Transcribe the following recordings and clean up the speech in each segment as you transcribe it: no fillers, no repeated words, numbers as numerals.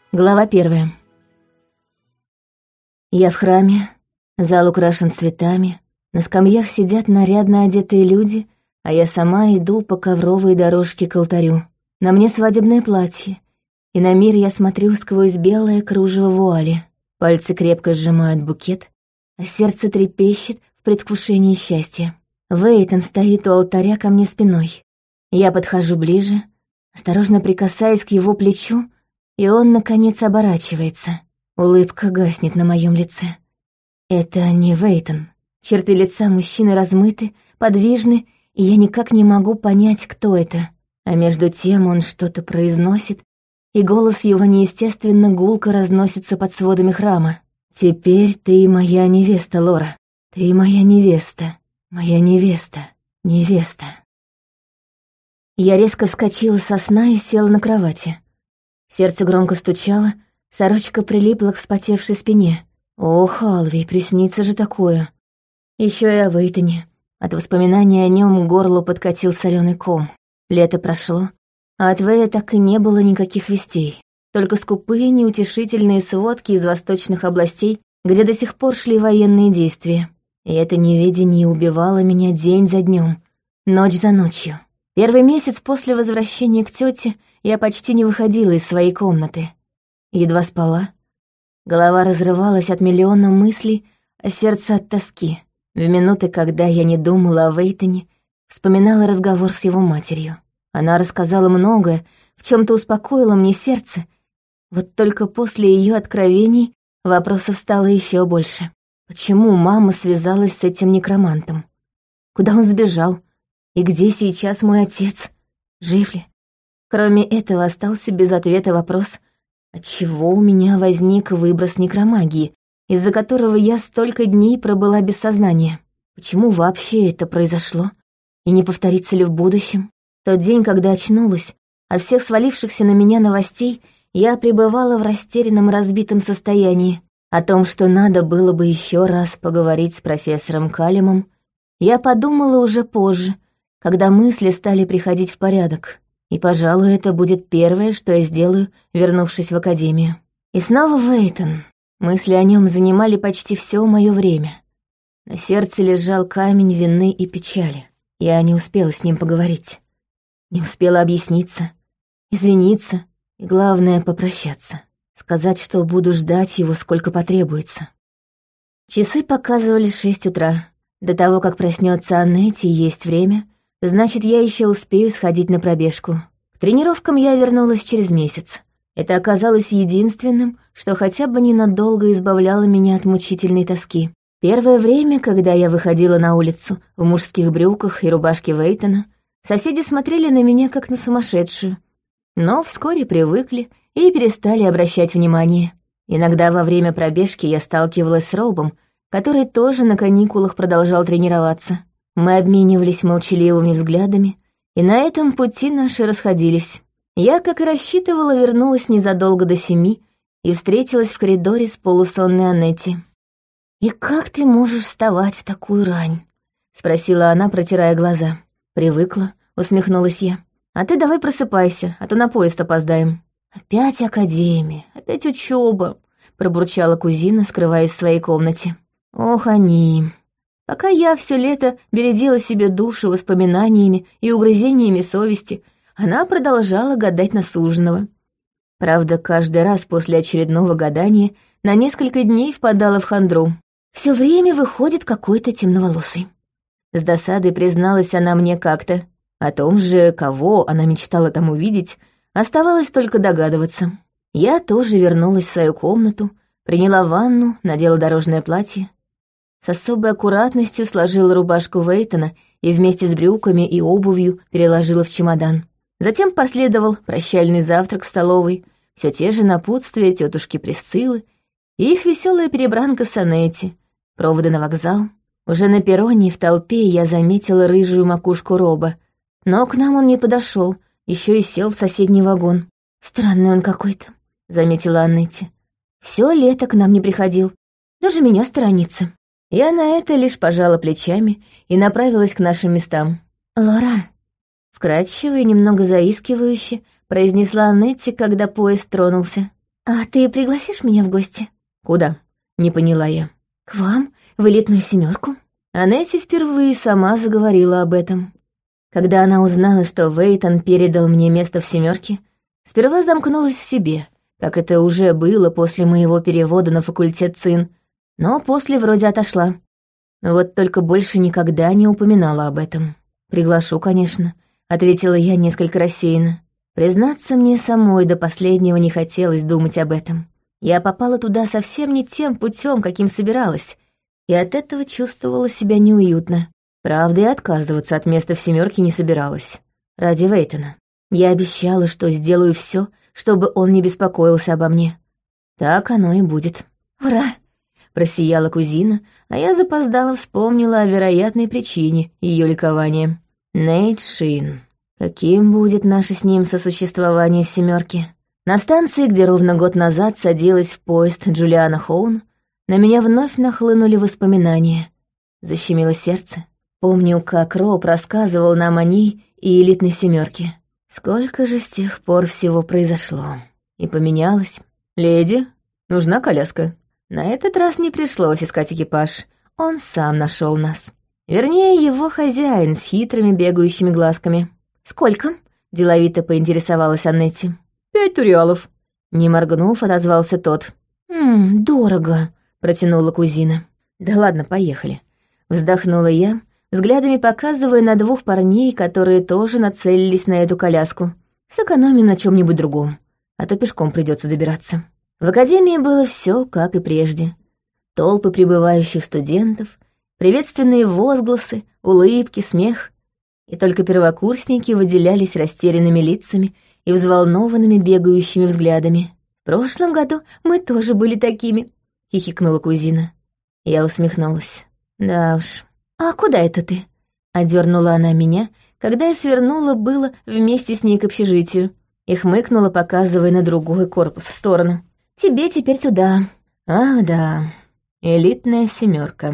Глава 1. Я в храме, зал украшен цветами, на скамьях сидят нарядно одетые люди, а я сама иду по ковровой дорожке к алтарю. На мне свадебное платье, и на мир я смотрю сквозь белое кружево вуали. Пальцы крепко сжимают букет, а сердце трепещет в предвкушении счастья. Вейтон стоит у алтаря ко мне спиной. Я подхожу ближе, осторожно прикасаясь к его плечу, и он, наконец, оборачивается. Улыбка гаснет на моем лице. Это не Вейтон. Черты лица мужчины размыты, подвижны, и я никак не могу понять, кто это. А между тем он что-то произносит, и голос его неестественно гулко разносится под сводами храма. «Теперь ты моя невеста, Лора. Ты моя невеста, моя невеста, невеста». Я резко вскочила со сна и села на кровати. Сердце громко стучало, сорочка прилипла к вспотевшей спине. Ох, Алви, приснится же такое. Еще и о Вейтоне. От воспоминаний о нем к горлу подкатил соленый ком. Лето прошло, а от Вэя так и не было никаких вестей. Только скупые, неутешительные сводки из восточных областей, где до сих пор шли военные действия. И это неведение убивало меня день за днем, ночь за ночью. Первый месяц после возвращения к тете я почти не выходила из своей комнаты. Едва спала. Голова разрывалась от миллиона мыслей, а сердце от тоски. В минуты, когда я не думала о Вейтоне, вспоминала разговор с его матерью. Она рассказала многое, в чем-то успокоила мне сердце. Вот только после ее откровений вопросов стало еще больше. Почему мама связалась с этим некромантом? Куда он сбежал? И где сейчас мой отец? Жив ли? Кроме этого остался без ответа вопрос, отчего у меня возник выброс некромагии, из-за которого я столько дней пробыла без сознания. Почему вообще это произошло? И не повторится ли в будущем? Тот день, когда очнулась, от всех свалившихся на меня новостей, я пребывала в растерянном разбитом состоянии. О том, что надо было бы еще раз поговорить с профессором Калимом, я подумала уже позже, когда мысли стали приходить в порядок. И, пожалуй, это будет первое, что я сделаю, вернувшись в академию. И снова Вейтон. Мысли о нем занимали почти все мое время. На сердце лежал камень вины и печали. Я не успела с ним поговорить. Не успела объясниться, извиниться и, главное, попрощаться. Сказать, что буду ждать его, сколько потребуется. Часы показывали 6 утра. До того, как проснется Аннетти, есть время, значит, я еще успею сходить на пробежку. К тренировкам я вернулась через месяц. Это оказалось единственным, что хотя бы ненадолго избавляло меня от мучительной тоски. Первое время, когда я выходила на улицу в мужских брюках и рубашке Вейтона, соседи смотрели на меня как на сумасшедшую, но вскоре привыкли и перестали обращать внимание. Иногда во время пробежки я сталкивалась с Робом, который тоже на каникулах продолжал тренироваться. Мы обменивались молчаливыми взглядами, и на этом пути наши расходились. Я, как и рассчитывала, вернулась незадолго до 7 и встретилась в коридоре с полусонной Аннетти. «И как ты можешь вставать в такую рань?» — спросила она, протирая глаза. «Привыкла», — усмехнулась я. «А ты давай просыпайся, а то на поезд опоздаем». «Опять академия, опять учеба», — пробурчала кузина, скрываясь в своей комнате. «Ох, они...» Пока я все лето бередила себе душу воспоминаниями и угрызениями совести, она продолжала гадать на суженого. Правда, каждый раз после очередного гадания на несколько дней впадала в хандру. Все время выходит какой-то темноволосый. С досадой призналась она мне как-то. О том же, кого она мечтала там увидеть, оставалось только догадываться. Я тоже вернулась в свою комнату, приняла ванну, надела дорожное платье. С особой аккуратностью сложила рубашку Вейтона и вместе с брюками и обувью переложила в чемодан. Затем последовал прощальный завтрак в столовой, все те же напутствия тетушки Присциллы и их веселая перебранка с Аннетти, проводы на вокзал. Уже на перроне в толпе я заметила рыжую макушку Роба, но к нам он не подошел, еще и сел в соседний вагон. «Странный он какой-то», — заметила Аннетти. «Все лето к нам не приходил, даже меня сторонится». Я на это лишь пожала плечами и направилась к нашим местам. «Лора», — вкрадчиво и немного заискивающе произнесла Аннетти, когда поезд тронулся. «А ты пригласишь меня в гости?» «Куда?» — не поняла я. «К вам, в элитную семерку. Анетти впервые сама заговорила об этом. Когда она узнала, что Вейтон передал мне место в семерке, сперва замкнулась в себе, как это уже было после моего перевода на факультет ЦИН, но после вроде отошла. Вот только больше никогда не упоминала об этом. «Приглашу, конечно», — ответила я несколько рассеянно. Признаться, мне самой до последнего не хотелось думать об этом. Я попала туда совсем не тем путем, каким собиралась, и от этого чувствовала себя неуютно. Правда, и отказываться от места в семерке не собиралась. Ради Вейтона. Я обещала, что сделаю все, чтобы он не беспокоился обо мне. Так оно и будет. «Ура!» — просияла кузина, а я запоздала вспомнила о вероятной причине ее ликования. Нейт Шин. Каким будет наше с ним сосуществование в семерке? На станции, где ровно год назад садилась в поезд Джулиана Хоун, на меня вновь нахлынули воспоминания. Защемило сердце. Помню, как Роб рассказывал нам о ней и элитной семерке. Сколько же с тех пор всего произошло. И поменялось. «Леди, нужна коляска». На этот раз не пришлось искать экипаж. Он сам нашел нас. Вернее, его хозяин с хитрыми бегающими глазками. «Сколько?» — деловито поинтересовалась Аннетти. 5 туриалов. Не моргнув, отозвался тот. Дорого», — протянула кузина. «Да ладно, поехали». Вздохнула я, взглядами показывая на 2 парней, которые тоже нацелились на эту коляску. «Сэкономим на чем-нибудь другом, а то пешком придется добираться». В академии было все, как и прежде. Толпы прибывающих студентов, приветственные возгласы, улыбки, смех. И только первокурсники выделялись растерянными лицами и взволнованными бегающими взглядами. «В прошлом году мы тоже были такими», — хихикнула кузина. Я усмехнулась. «Да уж. А куда это ты?» — одернула она меня, когда я свернула было вместе с ней к общежитию и хмыкнула, показывая на другой корпус в сторону. «Тебе теперь туда». «Ах, да, элитная семерка.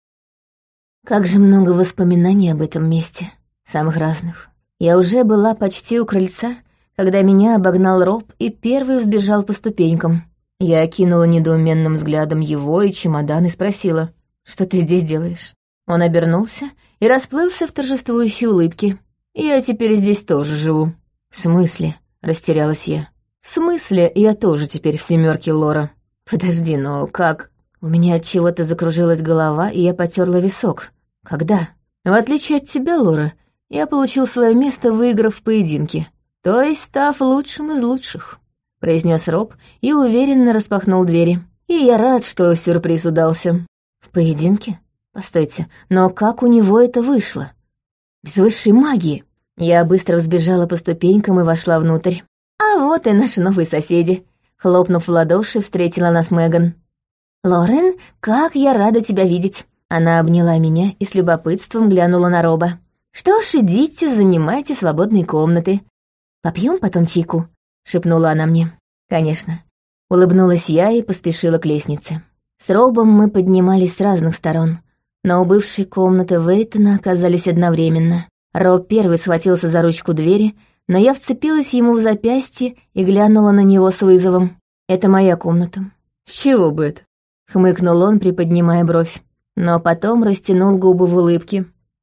Как же много воспоминаний об этом месте, самых разных. Я уже была почти у крыльца, когда меня обогнал Роб и первый взбежал по ступенькам. Я окинула недоуменным взглядом его и чемодан и спросила, «Что ты здесь делаешь?» Он обернулся и расплылся в торжествующей улыбке. «Я теперь здесь тоже живу». «В смысле?» — растерялась я. «В смысле, я тоже теперь в семерке, Лора?» «Подожди, но как?» У меня от чего-то закружилась голова, и я потерла висок. «Когда?» «В отличие от тебя, Лора, я получил свое место, выиграв в поединке, то есть став лучшим из лучших», — произнес Роб и уверенно распахнул двери. «И я рад, что сюрприз удался». «В поединке? Постойте, но как у него это вышло? Без высшей магии?» Я быстро взбежала по ступенькам и вошла внутрь. «А вот и наши новые соседи», — хлопнув в ладоши, встретила нас Меган. «Лорен, как я рада тебя видеть!» Она обняла меня и с любопытством глянула на Роба. «Что ж, идите, занимайте свободные комнаты. Попьем потом чайку?» — шепнула она мне. «Конечно». Улыбнулась я и поспешила к лестнице. С Робом мы поднимались с разных сторон, но у бывшей комнаты Вейтона оказались одновременно. Роб первый схватился за ручку двери, но я вцепилась ему в запястье и глянула на него с вызовом. «Это моя комната». «С чего бы это?» — хмыкнул он, приподнимая бровь, но потом растянул губы в улыбке.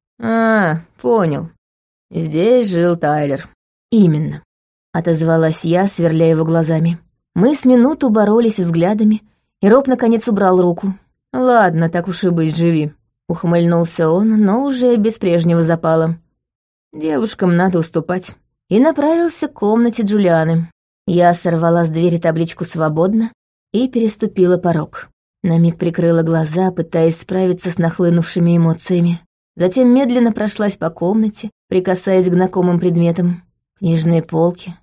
«А, понял. Здесь жил Тайлер». «Именно», — отозвалась я, сверляя его глазами. Мы с минуту боролись взглядами, и Роб наконец убрал руку. «Ладно, так уж и быть, живи», — ухмыльнулся он, но уже без прежнего запала. «Девушкам надо уступать». И направился к комнате Джулианы. Я сорвала с двери табличку «Свободно» и переступила порог. На миг прикрыла глаза, пытаясь справиться с нахлынувшими эмоциями. Затем медленно прошлась по комнате, прикасаясь к знакомым предметам. Книжные полки,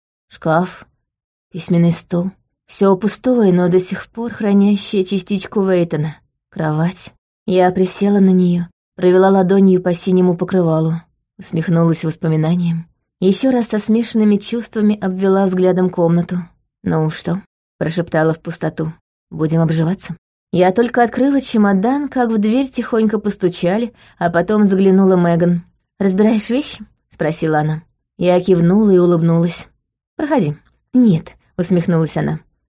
шкаф, письменный стол. Все пустое, но до сих пор хранящее частичку Вейтона. Кровать. Я присела на нее, провела ладонью по синему покрывалу, усмехнулась воспоминанием. Еще раз со смешанными чувствами обвела взглядом комнату. «Ну что?» — прошептала в пустоту. «Будем обживаться?» Я только открыла чемодан, как в дверь тихонько постучали, а потом заглянула Меган. «Разбираешь вещи?» — спросила она. Я кивнула и улыбнулась. «Проходи». «Нет», — усмехнулась она.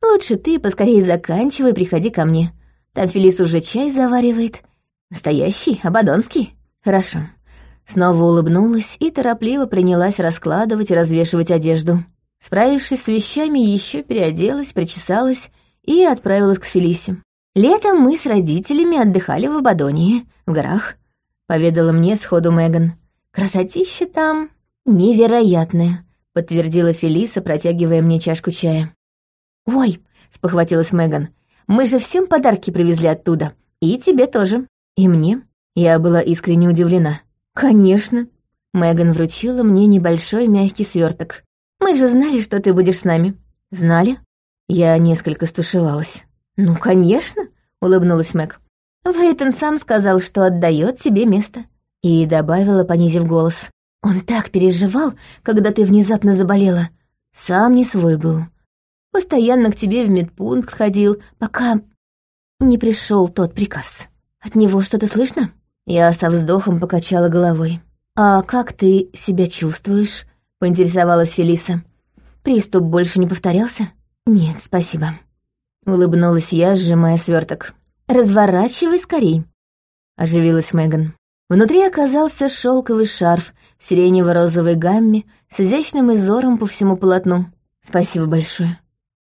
Лучше ты поскорее заканчивай, приходи ко мне. Там Фелиса уже чай заваривает. Настоящий, абадонский. Хорошо». Снова улыбнулась и торопливо принялась раскладывать и развешивать одежду. Справившись с вещами, еще переоделась, причесалась и отправилась к Фелисе. «Летом мы с родителями отдыхали в Абадонии, в горах», — поведала мне сходу Меган. «Красотища там невероятная», — подтвердила Фелиса, протягивая мне чашку чая. «Ой», — спохватилась Меган, — «мы же всем подарки привезли оттуда. И тебе тоже. И мне». Я была искренне удивлена. «Конечно». Меган вручила мне небольшой мягкий сверток. «Мы же знали, что ты будешь с нами». «Знали?» Я несколько стушевалась. «Ну, конечно», — улыбнулась Мэг. «Вейтон сам сказал, что отдает тебе место». И добавила, понизив голос. «Он так переживал, когда ты внезапно заболела. Сам не свой был. Постоянно к тебе в медпункт ходил, пока не пришел тот приказ. От него что-то слышно?» Я со вздохом покачала головой. «А как ты себя чувствуешь?» — поинтересовалась Фелиса. «Приступ больше не повторялся?» «Нет, спасибо». Улыбнулась я, сжимая сверток. «Разворачивай скорей», — оживилась Меган. Внутри оказался шелковый шарф в сиренево-розовой гамме с изящным изором по всему полотну. «Спасибо большое».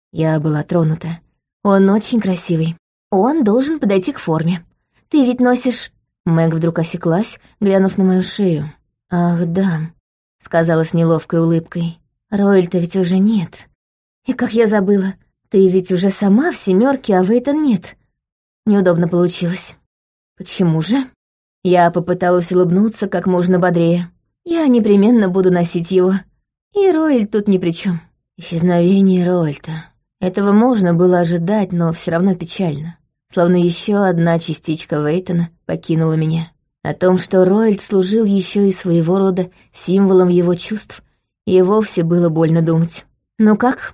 Я была тронута. «Он очень красивый. Он должен подойти к форме. Ты ведь носишь...» Мэг вдруг осеклась, глянув на мою шею. «Ах, да», — сказала с неловкой улыбкой. «Роэль-то ведь уже нет. И как я забыла, ты ведь уже сама в 7, а Вейтон нет. Неудобно получилось». «Почему же?» Я попыталась улыбнуться как можно бодрее. «Я непременно буду носить его. И Роэль тут ни при чем. Исчезновение Роэльта. Этого можно было ожидать, но все равно печально. Словно еще одна частичка Вейтона покинула меня. О том, что Роэльд служил еще и своего рода символом его чувств, и вовсе было больно думать. «Ну как?»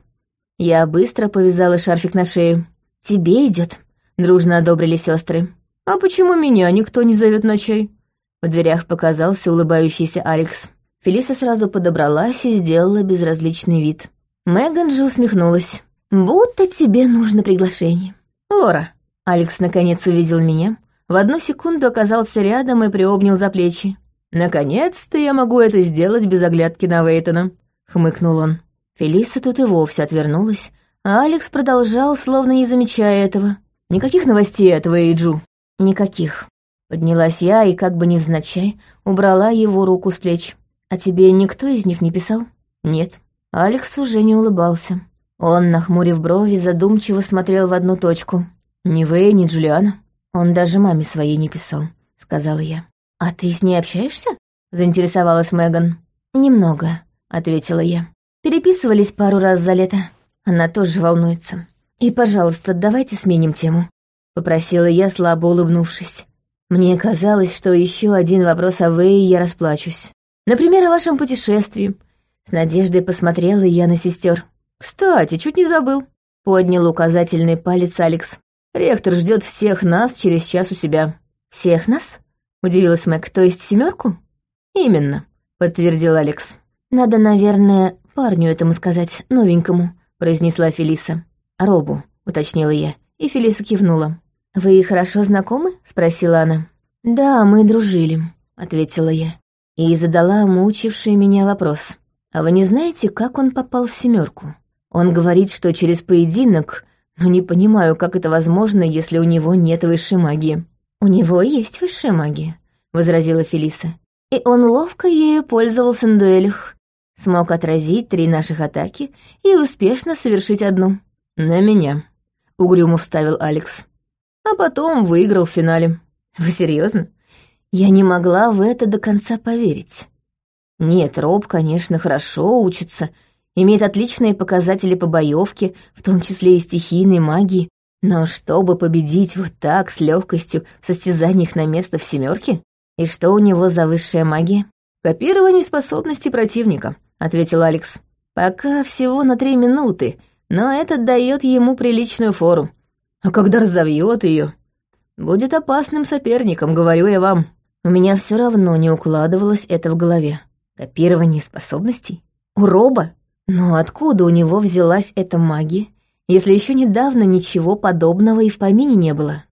Я быстро повязала шарфик на шею. «Тебе идет», — дружно одобрили сестры. «А почему меня никто не зовет на чай?» В дверях показался улыбающийся Алекс. Фелиса сразу подобралась и сделала безразличный вид. Меган же усмехнулась. «Будто тебе нужно приглашение». «Лора». Алекс наконец увидел меня, в одну секунду оказался рядом и приобнял за плечи. «Наконец-то я могу это сделать без оглядки на Вейтона», — хмыкнул он. Фелиса тут и вовсе отвернулась, а Алекс продолжал, словно не замечая этого. «Никаких новостей от Вейджу?» «Никаких». Поднялась я и, как бы невзначай, убрала его руку с плеч. «А тебе никто из них не писал?» «Нет». Алекс уже не улыбался. Он, нахмурив брови, задумчиво смотрел в одну точку. «Ни Вэй, ни Джулиана. Он даже маме своей не писал», — сказала я. «А ты с ней общаешься?» — заинтересовалась Меган. «Немного», — ответила я. «Переписывались пару раз за лето. Она тоже волнуется. И, пожалуйста, давайте сменим тему», — попросила я, слабо улыбнувшись. Мне казалось, что еще один вопрос о Вэе я расплачусь. «Например, о вашем путешествии». С надеждой посмотрела я на сестер. «Кстати, чуть не забыл», — поднял указательный палец Алекс. «Ректор ждет всех нас через час у себя». «Всех нас?» — удивилась Мэг. «То есть 7?» «Именно», — подтвердил Алекс. «Надо, наверное, парню этому сказать, новенькому», — произнесла Фелиса. «Робу», — уточнила я, и Фелиса кивнула. «Вы хорошо знакомы?» — спросила она. «Да, мы дружили», — ответила я. И задала мучивший меня вопрос. «А вы не знаете, как он попал в 7? Он говорит, что через поединок, но не понимаю, как это возможно, если у него нет высшей магии». «У него есть высшая магия», — возразила Фелиса. «И он ловко ею пользовался на дуэлях. Смог отразить 3 наших атаки и успешно совершить одну». «На меня», — угрюмо вставил Алекс. «А потом выиграл в финале». «Вы серьезно? Я не могла в это до конца поверить». Нет, Роб, конечно, хорошо учится, имеет отличные показатели по боевке, в том числе и стихийной магии, но чтобы победить вот так, с легкостью, в состязаниях на место в 7? И что у него за высшая магия? «Копирование способностей противника», — ответил Алекс. «Пока всего на 3 минуты, но это дает ему приличную фору. А когда разовьет ее, будет опасным соперником, говорю я вам». У меня все равно не укладывалось это в голове. Копирование способностей? У Роба? Но откуда у него взялась эта магия? если еще недавно ничего подобного и в помине не было?